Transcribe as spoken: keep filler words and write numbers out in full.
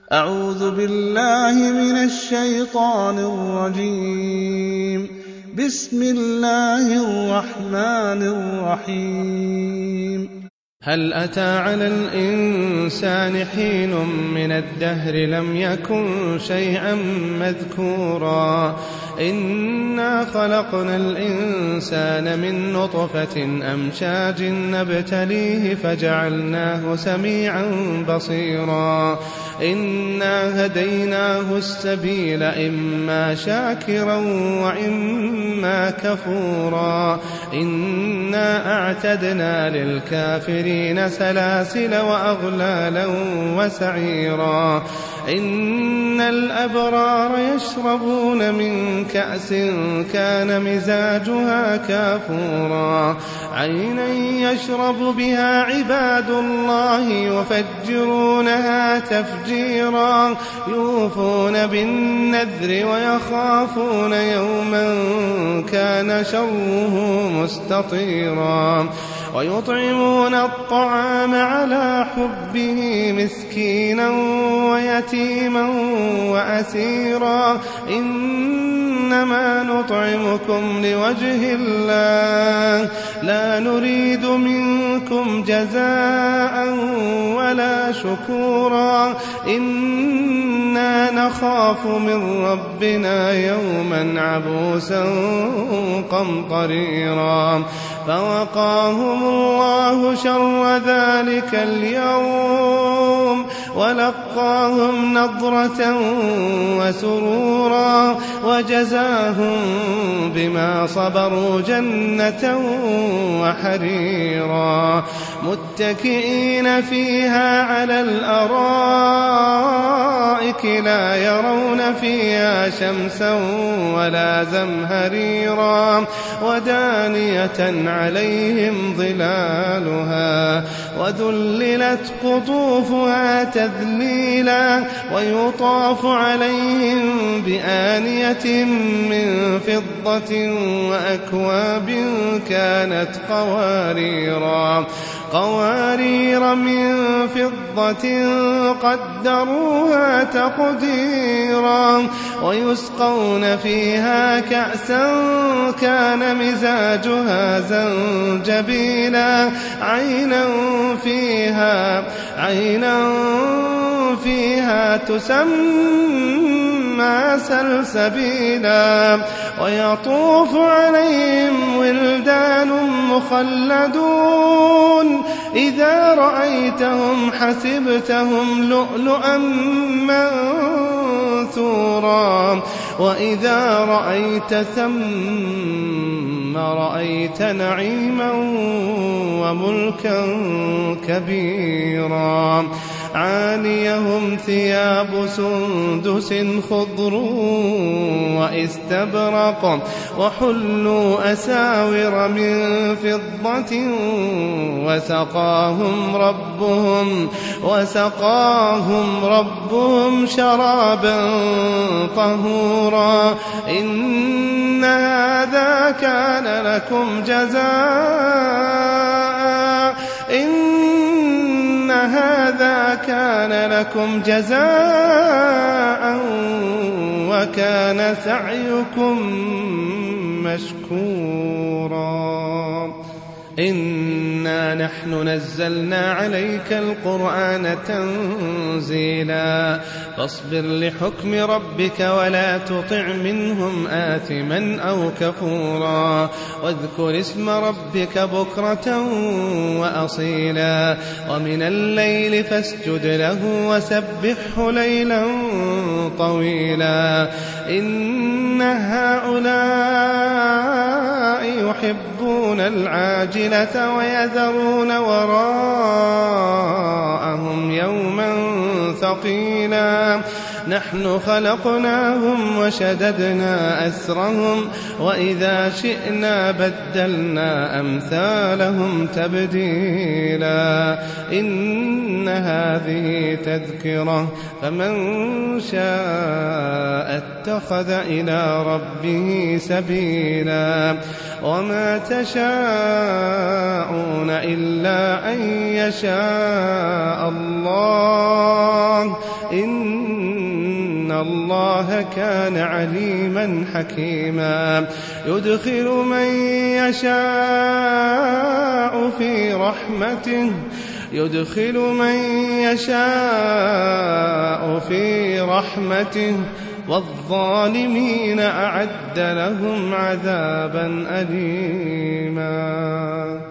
أعوذ بالله من الشيطان الرجيم. بسم الله الرحمن الرحيم. هل أتى على الإنسان حين من الدهر لم يكن شيئا مذكورا إنا خلقنا الإنسان من نطفة أمشاج نبتليه فجعلناه سميعا بصيرا إنا هديناه السبيل إما شاكرا وإما كفورا إنا أعتدنا للكافرين سلاسل وأغلالا وسعيرا إن الأبرار يشربون من كأس كان مزاجها كافورا عينا يشرب بها عباد الله يفجرونها تفجيرا يوفون بالنذر ويخافون يوما كان شره مستطيرا ويطعمون الطعام على حبه مسكينا ويتيما وأسيرا إنما نطعمكم لوجه الله لا نريد منكم جزاء ولا شكورا إنا نخاف من ربنا يوما عبوسا قمطريرا فوقاهم الله شر ذلك اليوم ولقاهم نضرة وسرورا وجزاهم بما صبروا جنة وحريرا متكئين فيها على الأرائك لا يرون فيها شمسا ولا زمهريرا ودانية عليهم ظلالها وذللت قطوفها تذليلا ويطاف عليهم بآنية من فضة وأكواب كانت قواريرا قوارير من فضة قدروها تقديرا ويسقون فيها كأسا كان مزاجها زنجبيلا عينا فيها عينا فيها تسمى سلسبيلا ويطوف عليهم ولدان مخلدون إذا رأيتهم حسبتهم لؤلؤا منثورا وإذا رأيت ثم رأيت نعيما وملكا كبيرا عاليهم ثياب سندس خضر واستبرق وحلوا أساور من فضة وسقاهم ربهم وسقاهم ربهم شرابا طهورا إن هذا كان لكم جزاء إن هذا كان لكم جزاء وكان سعيكم مشكورا إنا نحن نزلنا عليك القرآن تنزيلا فاصبر لحكم ربك ولا تطع منهم آثما أو كفورا واذكر اسم ربك بكرة وأصيلا ومن الليل فاسجد له وسبحه ليلا طويلا إن هؤلاء يحبون العاجلة ويذرون وراءهم يوما ثقيلا نحن خلقناهم وشددنا أسرهم وإذا شئنا بدلنا أمثالهم تبديلا إن هذه تذكرة فمن شاء اتخذ إلى ربه سبيلا وما تشاءون إلا أن يشاء الله إن الله كان عليما حكيما يدخل من يشاء في رحمته يدخل من يشاء في رحمته والظالمين أعد لهم عذابا أليما.